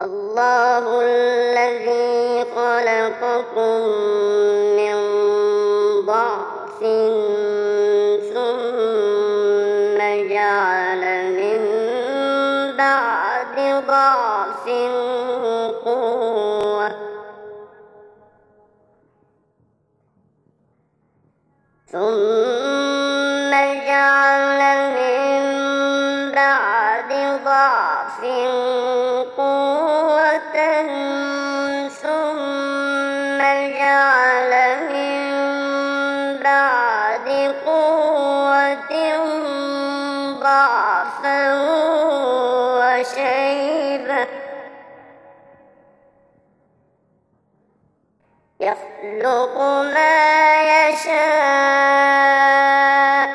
الله الذي خلقكم من ضعف ثم جعل من بعد ضعف قوة ثم جعل من بعد ضعف قوة ثم جعل من بعد قوة ضعفا وشيبة يخلق ما يشاء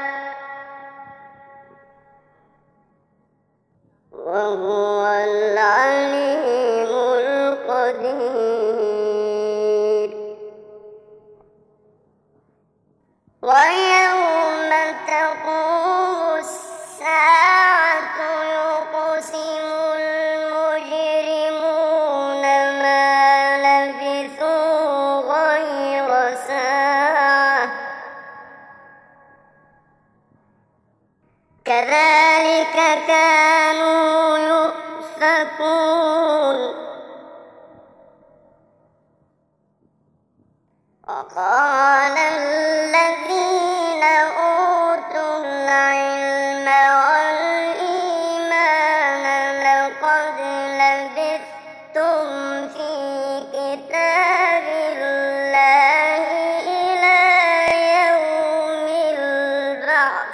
وهو العليم القدير. ويوم تقوم الساعة يقسم المجرمون ما لبثوا غير ساعة كذلك كانوا يؤفكون. وقال الذين أوتوا العلم والإيمان لقد لبثتم في كتاب الله إلى يوم البعث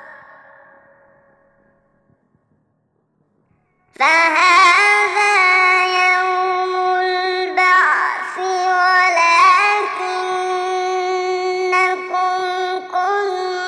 فهذا يوم البعث ولكنكم كنتم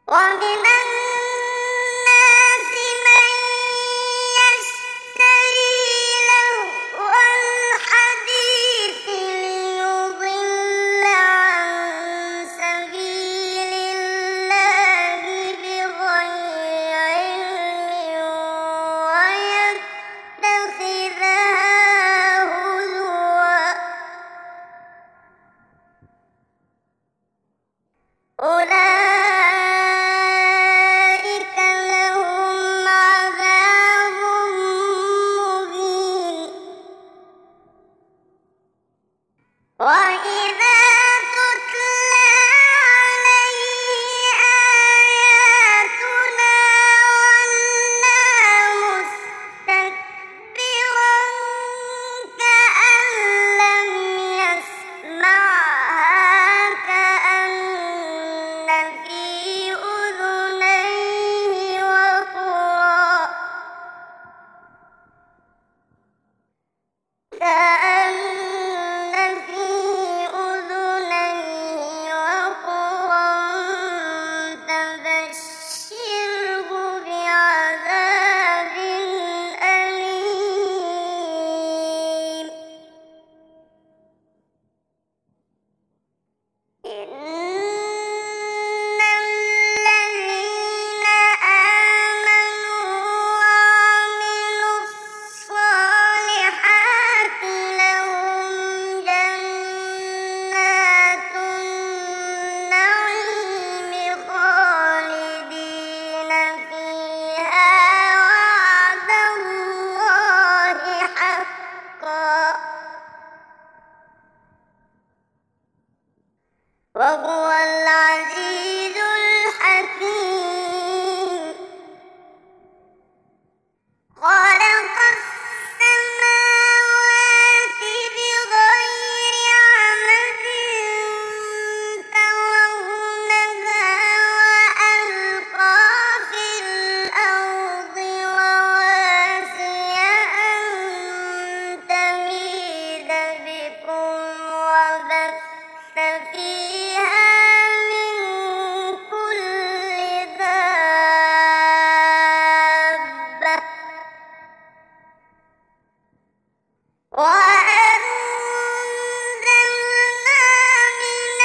ومن الناس من يشتري لهو الحديث ليضل عن سبيل الله بغير علم ويتخذها هزوا أولئك لهم عذاب مهين وإذا تتلى عليه آياتنا ولى مستكبرا كأن لم يسمعها كأن في أذنيه وقرا فبشره بعذاب أليم إن الذين آمنوا وعملوا الصالحات لهم جنات النعيم خالدين فيها وعد الله حقا وهو العزيز الحكيم خلق السماوات بغير عمد ترونها وألقى في الأرض رواسي أن تميد بكم وبث فيها من كل دابة وأنزلنا من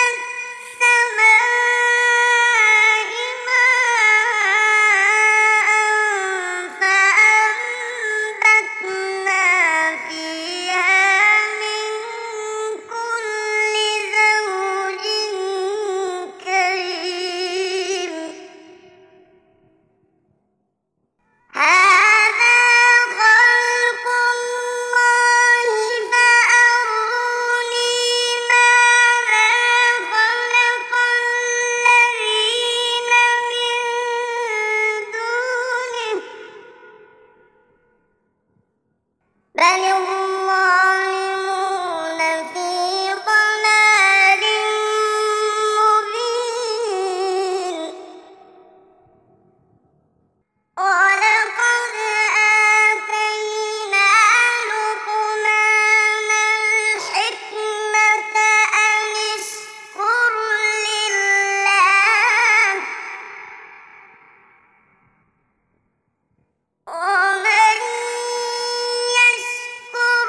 السماء ماء فأنبتنا فيها من كل زوج كريم هذا خلق الله فأروني ماذا خلق الذين من دونه بل الظالمون في ضلال مبين ولقد آتينا لقمان الحكمة أن اشكر لله ومن يشكر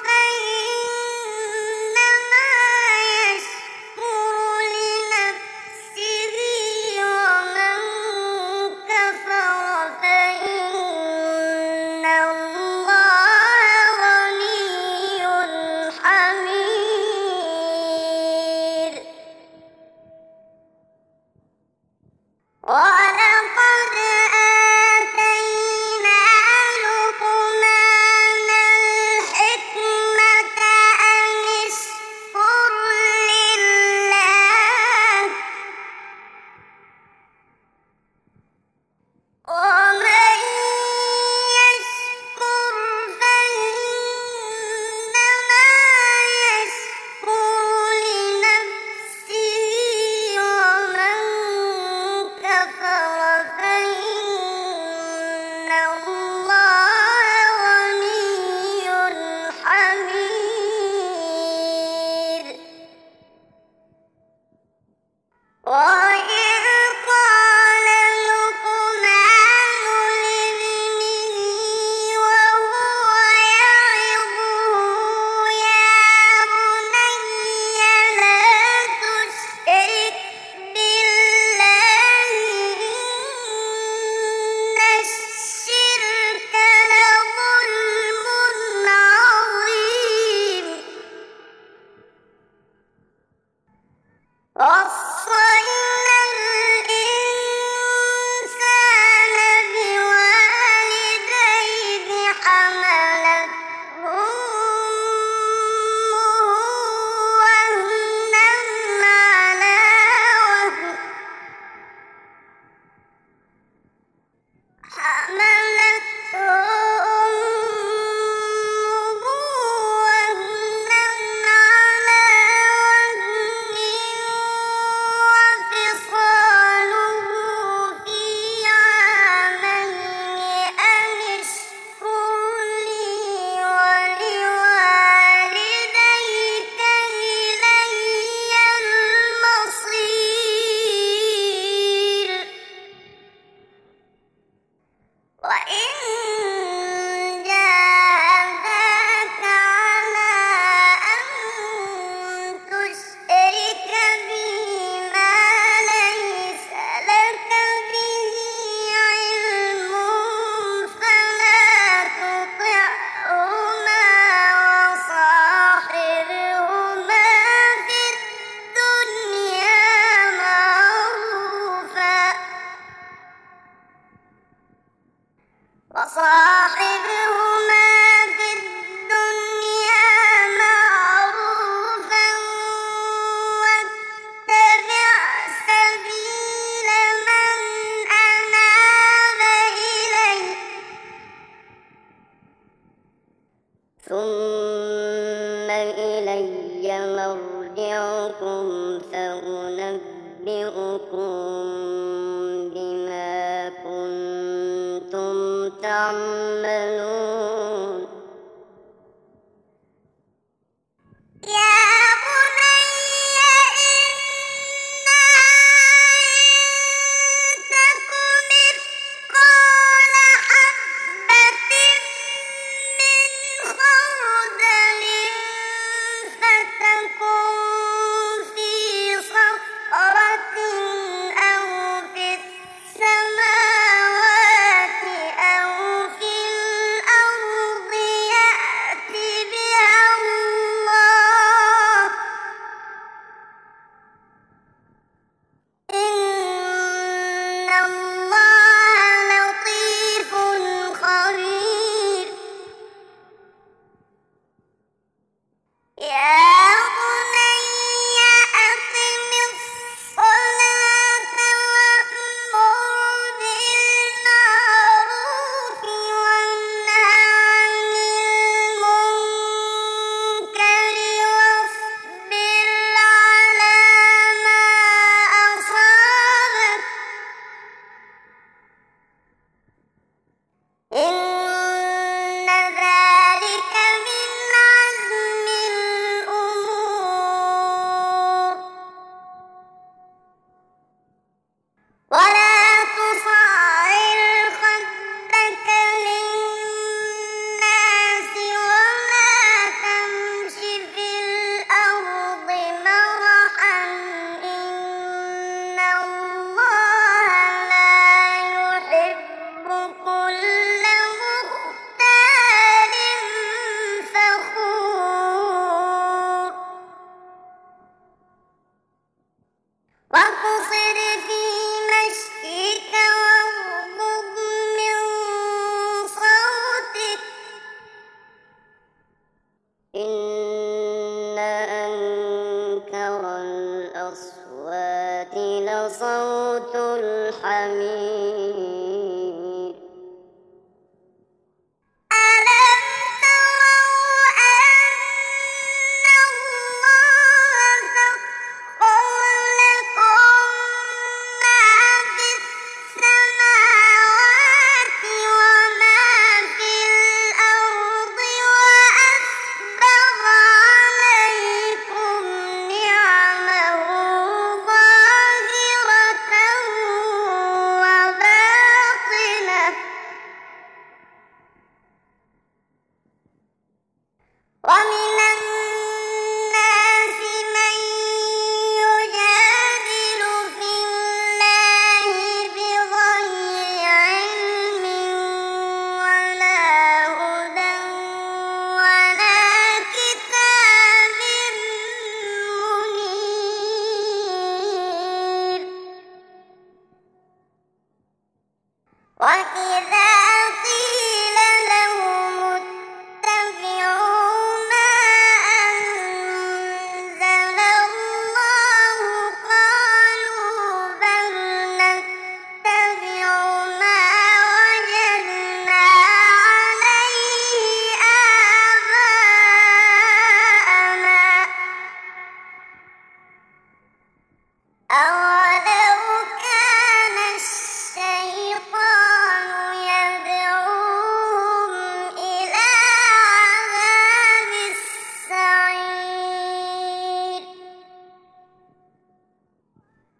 فإنما يشكر لنفسه ومن كفر فإن الله غني حميد ولقد آتينا لقمان الحكمة أن اشكر لله ومن يشكر فإنما يشكر لنفسه ومن كفر فإن الله غني حميد وإذ قال وَوَصَّيْنَا الْإِنسَانَ بِوَالِدَيْهِ حَمَلَتْهُ أُمُّهُ وَهْنًا عَلَىٰ وَهْنٍ وَفِصَالُهُ فِي عَامَيْنِ أَنِ اشْكُرْ لِي وَلِوَالِدَيْكَ إِلَيَّ الْمَصِيرُ وَإِن جَاهَدَاكَ عَلَىٰ أَن تُشْرِكَ بِي مَا لَيْسَ لَكَ بِهِ عِلْمٌ فَلَا تُطِعْهُمَا وَصَاحِبْهُمَا فِي الدُّنْيَا مَعْرُوفًا وَاتَّبِعْ سَبِيلَ مَنْ أَنَابَ إِلَيَّ ثُمَّ إِلَيَّ مَرْجِعُكُمْ فَأُنَبِّئُكُم بِمَا كُنتُمْ تَعْمَلُونَ يَا بُنَيَّ إِنَّهَا إِن تَكُ مِثْقَالَ حَبَّةٍ مِّنْ خَرْدَلٍ فَتَكُن فِي صَخْرَةٍ أَوْ فِي السَّمَاوَاتِ أَوْ فِي الْأَرْضِ يَأْتِ بِهَا اللَّهُ ۚ إِنَّ اللَّهَ لَطِيفٌ خَبِيرٌ يَا بُنَيَّ أَقِمِ الصَّلَاةَ وَأْمُرْ بِالْمَعْرُوفِ وَانْهَ عَنِ الْمُنكَرِ وَاصْبِرْ عَلَىٰ مَا أَصَابَكَ ۚ إِنَّ ذَٰلِكَ مِنْ عَزْمِ الْأُمُورِ وَلَا تُصَعِّرْ خَدَّكَ لِلنَّاسِ وَلَا تَمْشِ فِي الْأَرْضِ مَرَحًا ۖ إِنَّ اللَّهَ لَا يُحِبُّ كُلَّ مُخْتَالٍ فَخُورٍ وَاقْصِدْ فِي مَشْيِكَ وَاغْضُضْ مِن صَوْتِكَ ۚ إِنَّ أَنكَرَ الْأَصْوَاتِ لَصَوْتُ الْحَمِيرِ